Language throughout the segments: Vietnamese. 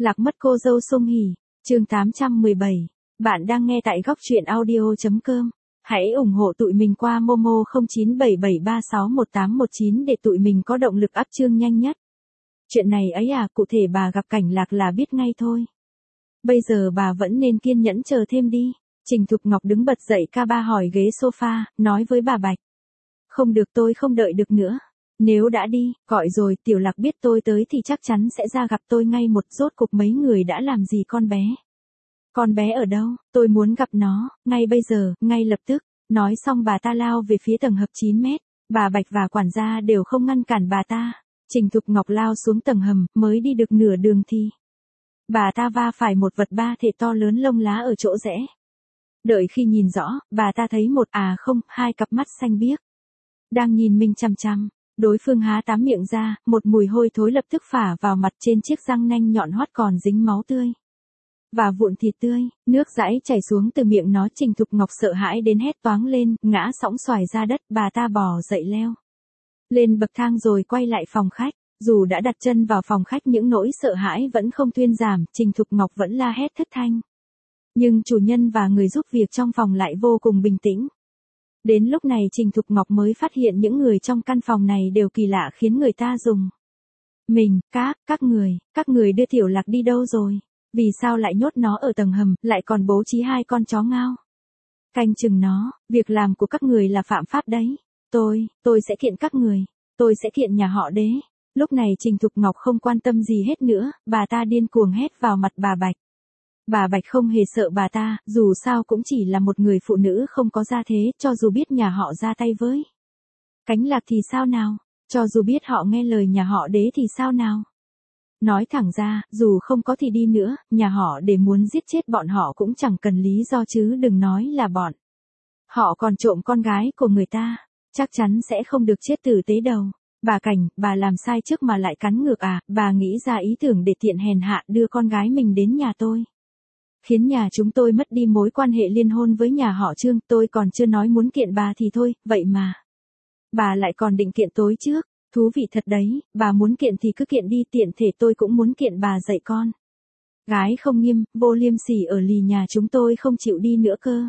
Lạc mất cô dâu Sung Hỉ, chương 817. Bạn đang nghe tại góc truyện audio.com. Hãy ủng hộ tụi mình qua Momo 0977361819 để tụi mình có động lực up chương nhanh nhất. Chuyện này ấy à, cụ thể bà gặp cảnh Lạc là biết ngay thôi. Bây giờ bà vẫn nên kiên nhẫn chờ thêm đi. Trình Thục Ngọc đứng bật dậy ca ba hỏi ghế sofa, nói với bà Bạch. Không được, tôi không đợi được nữa. Nếu đã đi, gọi rồi, Tiểu Lạc biết tôi tới thì chắc chắn sẽ ra gặp tôi ngay một. Rốt cục mấy người đã làm gì con bé? Con bé ở đâu? Tôi muốn gặp nó, ngay bây giờ, ngay lập tức. Nói xong bà ta lao về phía tầng hầm 9 mét. Bà Bạch và quản gia đều không ngăn cản bà ta. Trình Thục Ngọc lao xuống tầng hầm, mới đi được nửa đường thì bà ta va phải một vật ba thể to lớn lông lá ở chỗ rẽ. Đợi khi nhìn rõ, bà ta thấy hai cặp mắt xanh biếc đang nhìn mình chằm chằm. Đối phương há tám miệng ra, một mùi hôi thối lập tức phả vào mặt, trên chiếc răng nanh nhọn hoắt còn dính máu tươi và vụn thịt tươi, nước dãi chảy xuống từ miệng nó. Trình Thục Ngọc sợ hãi đến hét toáng lên, ngã sõng xoài ra đất. Bà ta bò dậy leo lên bậc thang rồi quay lại phòng khách. Dù đã đặt chân vào phòng khách, những nỗi sợ hãi vẫn không thuyên giảm. Trình Thục Ngọc vẫn la hét thất thanh, nhưng chủ nhân và người giúp việc trong phòng lại vô cùng bình tĩnh. Đến lúc này Trình Thục Ngọc mới phát hiện những người trong căn phòng này đều kỳ lạ, khiến người ta dùng mình. Các người đưa Tiểu Lạc đi đâu rồi? Vì sao lại nhốt nó ở tầng hầm, lại còn bố trí 2 con chó ngao canh chừng nó? Việc làm của các người là phạm pháp đấy. Tôi sẽ kiện các người. Tôi sẽ kiện nhà họ Đế. Lúc này Trình Thục Ngọc không quan tâm gì hết nữa, bà ta điên cuồng hét vào mặt bà Bạch. Bà Bạch không hề sợ bà ta, dù sao cũng chỉ là một người phụ nữ không có gia thế. Cho dù biết nhà họ ra tay với Cánh Lạc thì sao nào? Cho dù biết họ nghe lời nhà họ Đế thì sao nào? Nói thẳng ra, dù không có thì đi nữa, nhà họ Đế muốn giết chết bọn họ cũng chẳng cần lý do, chứ đừng nói là bọn họ còn trộm con gái của người ta. Chắc chắn sẽ không được chết tử tế đâu. Bà Cảnh, bà làm sai trước mà lại cắn ngược à? Bà nghĩ ra ý tưởng để tiện hèn hạ đưa con gái mình đến nhà tôi, khiến nhà chúng tôi mất đi mối quan hệ liên hôn với nhà họ Trương. Tôi còn chưa nói muốn kiện bà thì thôi, vậy mà bà lại còn định kiện tối trước. Thú vị thật đấy, bà muốn kiện thì cứ kiện đi, tiện thể tôi cũng muốn kiện bà dạy con gái không nghiêm, vô liêm sỉ ở lì nhà chúng tôi không chịu đi nữa cơ.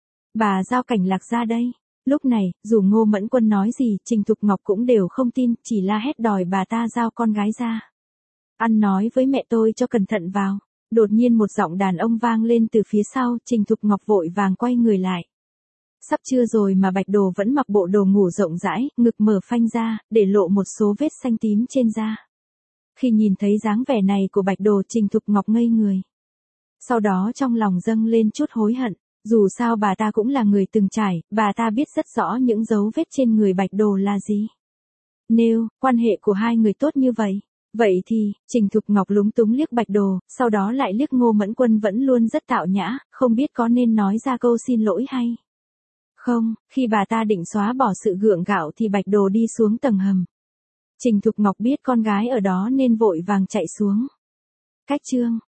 Bà giao Cảnh Lạc ra đây. Lúc này, dù Ngô Mẫn Quân nói gì, Trình Thục Ngọc cũng đều không tin, chỉ la hét đòi bà ta giao con gái ra. Ăn nói với mẹ tôi cho cẩn thận vào. Đột nhiên một giọng đàn ông vang lên từ phía sau. Trình Thục Ngọc vội vàng quay người lại. Sắp trưa rồi mà Bạch Đồ vẫn mặc bộ đồ ngủ rộng rãi, ngực mở phanh ra, để lộ một số vết xanh tím trên da. Khi nhìn thấy dáng vẻ này của Bạch Đồ, Trình Thục Ngọc ngây người. Sau đó trong lòng dâng lên chút hối hận. Dù sao bà ta cũng là người từng trải, bà ta biết rất rõ những dấu vết trên người Bạch Đồ là gì. Nếu quan hệ của hai người tốt như vậy, vậy thì, Trình Thục Ngọc lúng túng liếc Bạch Đồ, sau đó lại liếc Ngô Mẫn Quân vẫn luôn rất tạo nhã, không biết có nên nói ra câu xin lỗi hay không. Khi bà ta định xóa bỏ sự gượng gạo thì Bạch Đồ đi xuống tầng hầm. Trình Thục Ngọc biết con gái ở đó nên vội vàng chạy xuống. Cách chương